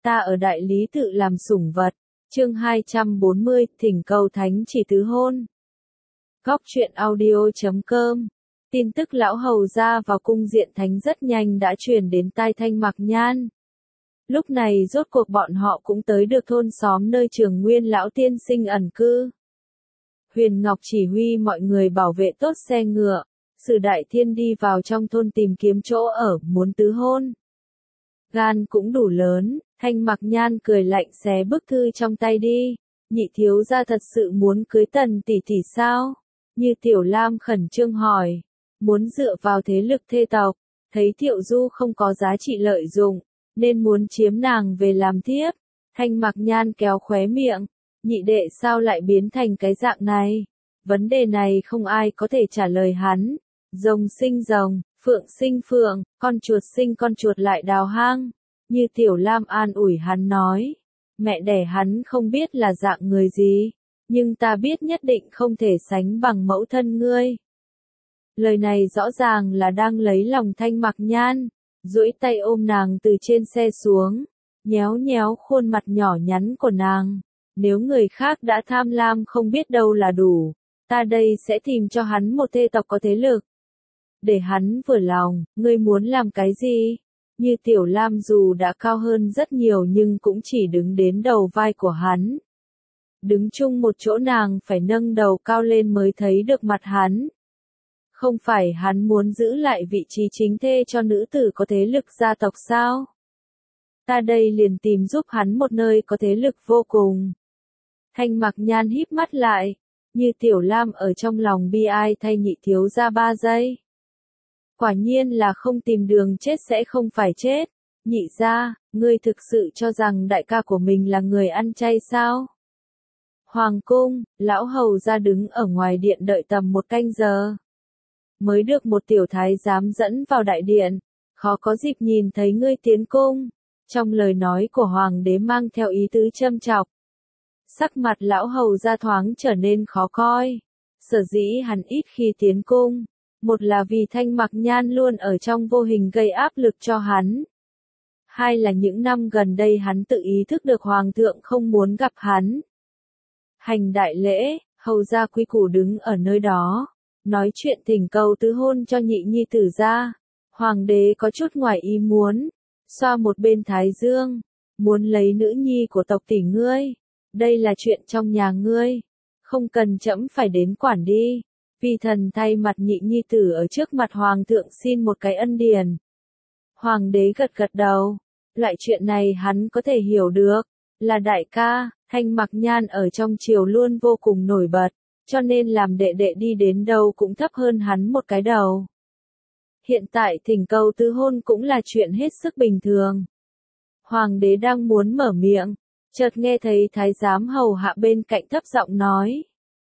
ta ở đại lý tự làm sủng vật. Chương 240, thỉnh cầu thánh chỉ tứ hôn. Góc truyện audio.com. Tin tức lão hầu gia vào cung diện thánh rất nhanh đã truyền đến tai Thanh Mặc Nhan. Lúc này rốt cuộc bọn họ cũng tới được thôn xóm nơi Trường Nguyên lão tiên sinh ẩn cư. Huyền Ngọc chỉ huy mọi người bảo vệ tốt xe ngựa, Sử Đại Thiên đi vào trong thôn tìm kiếm chỗ ở, muốn tứ hôn. Gan cũng đủ lớn, Thanh Mặc Nhan cười lạnh xé bức thư trong tay đi. Nhị thiếu gia thật sự muốn cưới Tần tỷ tỷ sao? Như Tiểu Lam khẩn trương hỏi. Muốn dựa vào thế lực thê tộc, thấy Thiệu Du không có giá trị lợi dụng, nên muốn chiếm nàng về làm thiếp. Thanh Mặc Nhan kéo khóe miệng. Nhị đệ sao lại biến thành cái dạng này? Vấn đề này không ai có thể trả lời hắn. Rồng sinh rồng, phượng sinh phượng, con chuột sinh con chuột lại đào hang. Như Tiểu Lam an ủi hắn nói. Mẹ đẻ hắn không biết là dạng người gì, nhưng ta biết nhất định không thể sánh bằng mẫu thân ngươi. Lời này rõ ràng là đang lấy lòng Thanh Mặc Nhan, duỗi tay ôm nàng từ trên xe xuống, nhéo nhéo khuôn mặt nhỏ nhắn của nàng. Nếu người khác đã tham lam không biết đâu là đủ, ta đây sẽ tìm cho hắn một thê tộc có thế lực. Để hắn vừa lòng, ngươi muốn làm cái gì? Như Tiểu Lam dù đã cao hơn rất nhiều nhưng cũng chỉ đứng đến đầu vai của hắn. Đứng chung một chỗ nàng phải nâng đầu cao lên mới thấy được mặt hắn. Không phải hắn muốn giữ lại vị trí chính thê cho nữ tử có thế lực gia tộc sao? Ta đây liền tìm giúp hắn một nơi có thế lực vô cùng. Thanh Mặc Nhan híp mắt lại, Như Tiểu Lam ở trong lòng bi ai thay nhị thiếu gia 3 giây. Quả nhiên là không tìm đường chết sẽ không phải chết. Nhị gia, ngươi thực sự cho rằng đại ca của mình là người ăn chay sao? Hoàng cung, lão hầu gia đứng ở ngoài điện đợi tầm 1 canh giờ. Mới được một tiểu thái giám dẫn vào đại điện, khó có dịp nhìn thấy ngươi tiến cung. Trong lời nói của hoàng đế mang theo ý tứ châm chọc. Sắc mặt lão hầu gia thoáng trở nên khó coi. Sở dĩ hắn ít khi tiến cung. Một là vì Thanh Mặc Nhan luôn ở trong vô hình gây áp lực cho hắn. Hai là những năm gần đây hắn tự ý thức được hoàng thượng không muốn gặp hắn. Hành đại lễ, hầu gia Quy Củ đứng ở nơi đó, nói chuyện thỉnh cầu tứ hôn cho nhị nhi tử gia. Hoàng đế có chút ngoài ý muốn, xoa một bên thái dương, muốn lấy nữ nhi của tộc tỷ ngươi. Đây là chuyện trong nhà ngươi, không cần trẫm phải đến quản đi. Vi thần thay mặt nhị nhi tử ở trước mặt hoàng thượng xin một cái ân điển. Hoàng đế gật gật đầu, loại chuyện này hắn có thể hiểu được, là đại ca, Thanh Mặc Nhan ở trong triều luôn vô cùng nổi bật, cho nên làm đệ đệ đi đến đâu cũng thấp hơn hắn một cái đầu. Hiện tại thỉnh cầu tứ hôn cũng là chuyện hết sức bình thường. Hoàng đế đang muốn mở miệng, chợt nghe thấy thái giám hầu hạ bên cạnh thấp giọng nói.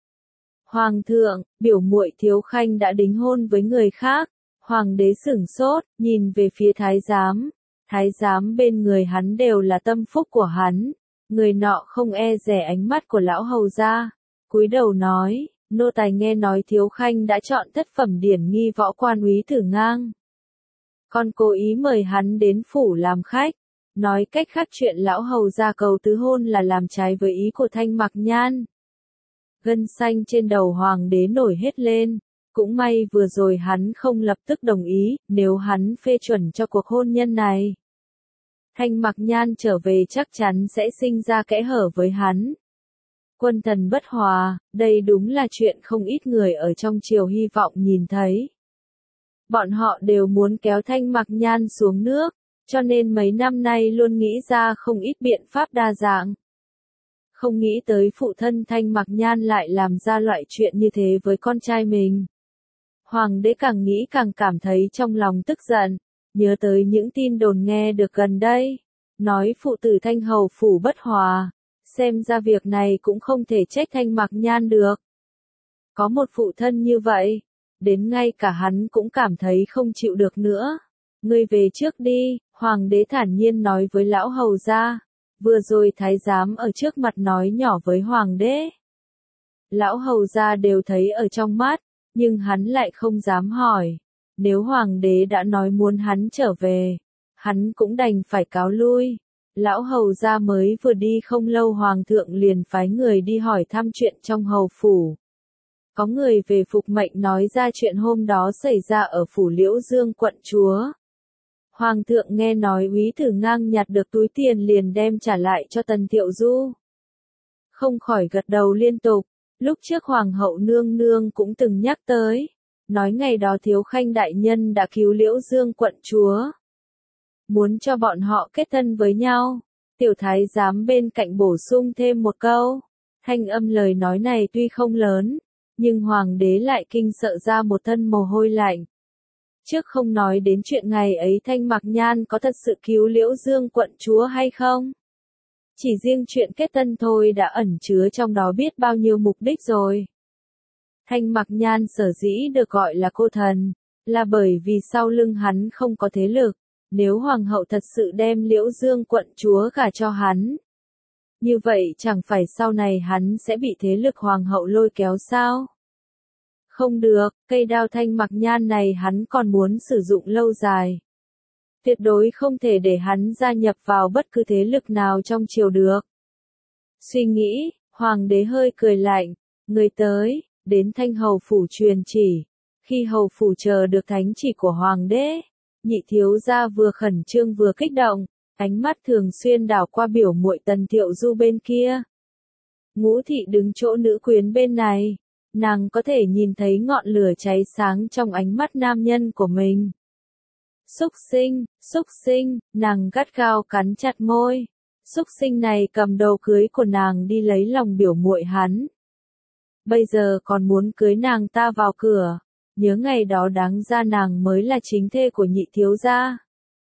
Hoàng thượng, biểu muội Thiếu Khanh đã đính hôn với người khác. Hoàng đế sửng sốt, nhìn về phía thái giám. Thái giám bên người hắn đều là tâm phúc của hắn. Người nọ không e dè ánh mắt của lão hầu gia, cúi đầu nói, nô tài nghe nói Thiếu Khanh đã chọn thất phẩm điển nghi võ quan úy Thử Ngang. Con cố ý mời hắn đến phủ làm khách. Nói cách khác chuyện lão hầu gia cầu tứ hôn là làm trái với ý của Thanh Mặc Nhan. Gân xanh trên đầu hoàng đế nổi hết lên, cũng may vừa rồi hắn không lập tức đồng ý, nếu hắn phê chuẩn cho cuộc hôn nhân này. Thanh Mặc Nhan trở về chắc chắn sẽ sinh ra kẽ hở với hắn. Quân thần bất hòa, đây đúng là chuyện không ít người ở trong triều hy vọng nhìn thấy. Bọn họ đều muốn kéo Thanh Mặc Nhan xuống nước, cho nên mấy năm nay luôn nghĩ ra không ít biện pháp đa dạng. Không nghĩ tới phụ thân Thanh Mặc Nhan lại làm ra loại chuyện như thế với con trai mình. Hoàng đế càng nghĩ càng cảm thấy trong lòng tức giận, nhớ tới những tin đồn nghe được gần đây, nói phụ tử Thanh hầu phủ bất hòa, xem ra việc này cũng không thể trách Thanh Mặc Nhan được. Có một phụ thân như vậy, đến ngay cả hắn cũng cảm thấy không chịu được nữa. Ngươi về trước đi, hoàng đế thản nhiên nói với lão hầu gia. Vừa rồi thái giám ở trước mặt nói nhỏ với hoàng đế. Lão hầu gia đều thấy ở trong mắt, nhưng hắn lại không dám hỏi. Nếu hoàng đế đã nói muốn hắn trở về, hắn cũng đành phải cáo lui. Lão hầu gia mới vừa đi không lâu hoàng thượng liền phái người đi hỏi thăm chuyện trong hầu phủ. Có người về phục mệnh nói ra chuyện hôm đó xảy ra ở phủ Liễu Dương quận chúa. Hoàng thượng nghe nói Úy Thử Ngang nhặt được túi tiền liền đem trả lại cho Tần Thiệu Du. Không khỏi gật đầu liên tục, lúc trước Hoàng hậu nương nương cũng từng nhắc tới, nói ngày đó Thiếu Khanh đại nhân đã cứu Liễu Dương quận chúa. Muốn cho bọn họ kết thân với nhau, tiểu thái giám bên cạnh bổ sung thêm một câu, thanh âm lời nói này tuy không lớn, nhưng hoàng đế lại kinh sợ ra một thân mồ hôi lạnh. Trước không nói đến chuyện ngày ấy Thanh Mặc Nhan có thật sự cứu Liễu Dương quận chúa hay không. Chỉ riêng chuyện kết tân thôi đã ẩn chứa trong đó biết bao nhiêu mục đích rồi. Thanh Mặc Nhan sở dĩ được gọi là cô thần, là bởi vì sau lưng hắn không có thế lực, nếu hoàng hậu thật sự đem Liễu Dương quận chúa gả cho hắn. Như vậy chẳng phải sau này hắn sẽ bị thế lực hoàng hậu lôi kéo sao? Không được, cây đao Thanh Mặc Nhan này hắn còn muốn sử dụng lâu dài. Tuyệt đối không thể để hắn gia nhập vào bất cứ thế lực nào trong triều được. Suy nghĩ, hoàng đế hơi cười lạnh, người tới, đến Thanh hầu phủ truyền chỉ. Khi hầu phủ chờ được thánh chỉ của hoàng đế, nhị thiếu gia vừa khẩn trương vừa kích động, ánh mắt thường xuyên đảo qua biểu muội Tần Thiệu Du bên kia. Ngũ thị đứng chỗ nữ quyến bên này, nàng có thể nhìn thấy ngọn lửa cháy sáng trong ánh mắt nam nhân của mình. Xúc sinh, nàng gắt gao cắn chặt môi. Xúc sinh này cầm đầu cưới của nàng đi lấy lòng biểu muội hắn. Bây giờ còn muốn cưới nàng ta vào cửa, nhớ ngày đó đáng ra nàng mới là chính thê của nhị thiếu gia.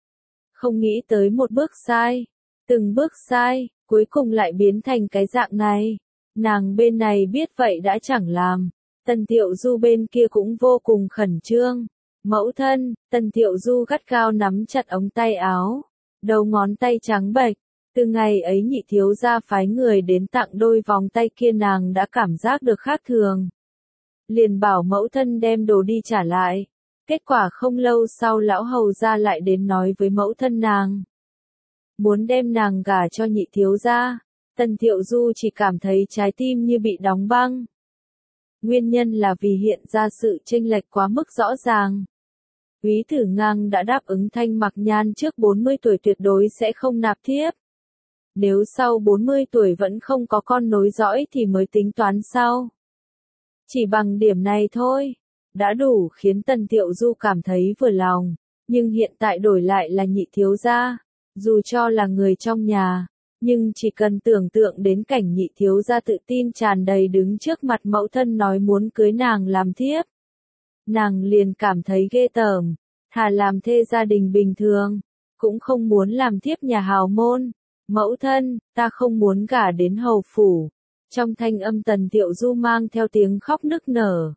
Không nghĩ tới một bước sai, từng bước sai, cuối cùng lại biến thành cái dạng này. Nàng bên này biết vậy đã chẳng làm, Tần Thiệu Du bên kia cũng vô cùng khẩn trương. Mẫu thân, Tần Thiệu Du gắt gao nắm chặt ống tay áo, đầu ngón tay trắng bệch. Từ ngày ấy nhị thiếu gia phái người đến tặng đôi vòng tay kia nàng đã cảm giác được khác thường. Liền bảo mẫu thân đem đồ đi trả lại. Kết quả không lâu sau lão hầu gia lại đến nói với mẫu thân nàng. Muốn đem nàng gả cho nhị thiếu gia. Tần Thiệu Du chỉ cảm thấy trái tim như bị đóng băng. Nguyên nhân là vì hiện ra sự chênh lệch quá mức rõ ràng. Úy Thử Ngang đã đáp ứng Thanh Mặc Nhan trước 40 tuổi tuyệt đối sẽ không nạp thiếp. Nếu sau 40 tuổi vẫn không có con nối dõi thì mới tính toán sau. Chỉ bằng điểm này thôi, đã đủ khiến Tần Thiệu Du cảm thấy vừa lòng, nhưng hiện tại đổi lại là nhị thiếu gia, dù cho là người trong nhà, nhưng chỉ cần tưởng tượng đến cảnh nhị thiếu gia tự tin tràn đầy đứng trước mặt mẫu thân nói muốn cưới nàng làm thiếp. Nàng liền cảm thấy ghê tởm, thà làm thê gia đình bình thường, cũng không muốn làm thiếp nhà hào môn. Mẫu thân, ta không muốn gả đến hầu phủ. Trong thanh âm Tần Thiệu Du mang theo tiếng khóc nức nở.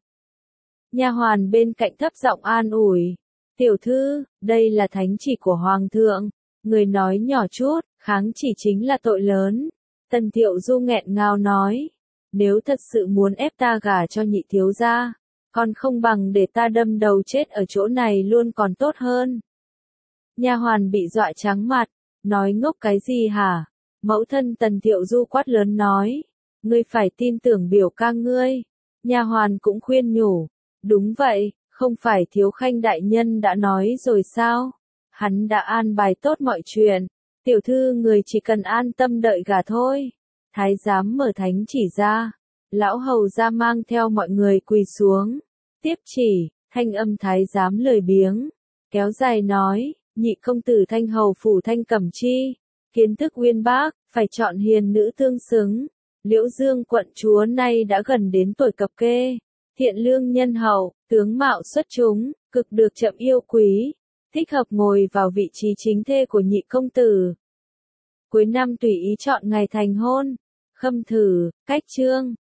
Nha hoàn bên cạnh thấp giọng an ủi. Tiểu thư, đây là thánh chỉ của hoàng thượng. Người nói nhỏ chút, kháng chỉ chính là tội lớn. Tần Thiệu Du nghẹn ngào nói. Nếu thật sự muốn ép ta gả cho nhị thiếu gia, còn không bằng để ta đâm đầu chết ở chỗ này luôn còn tốt hơn. Nha hoàn bị dọa trắng mặt. Nói ngốc cái gì hả? Mẫu thân Tần Thiệu Du quát lớn nói. Ngươi phải tin tưởng biểu ca ngươi. Nha hoàn cũng khuyên nhủ. Đúng vậy, không phải Thiếu Khanh đại nhân đã nói rồi sao? Hắn đã an bài tốt mọi chuyện. Tiểu thư người chỉ cần an tâm đợi gả thôi. Thái giám mở thánh chỉ ra. Lão hầu ra mang theo mọi người quỳ xuống. Tiếp chỉ, thanh âm thái giám lười biếng. Kéo dài nói. Nhị công tử Thanh hầu phủ Thanh Cẩm Chi, kiến thức uyên bác, phải chọn hiền nữ tương xứng. Liễu Dương quận chúa nay đã gần đến tuổi cập kê, thiện lương nhân hậu, tướng mạo xuất chúng, cực được trẫm yêu quý, thích hợp ngồi vào vị trí chính thê của nhị công tử. Cuối năm tùy ý chọn ngày thành hôn. Khâm thử, cách chương.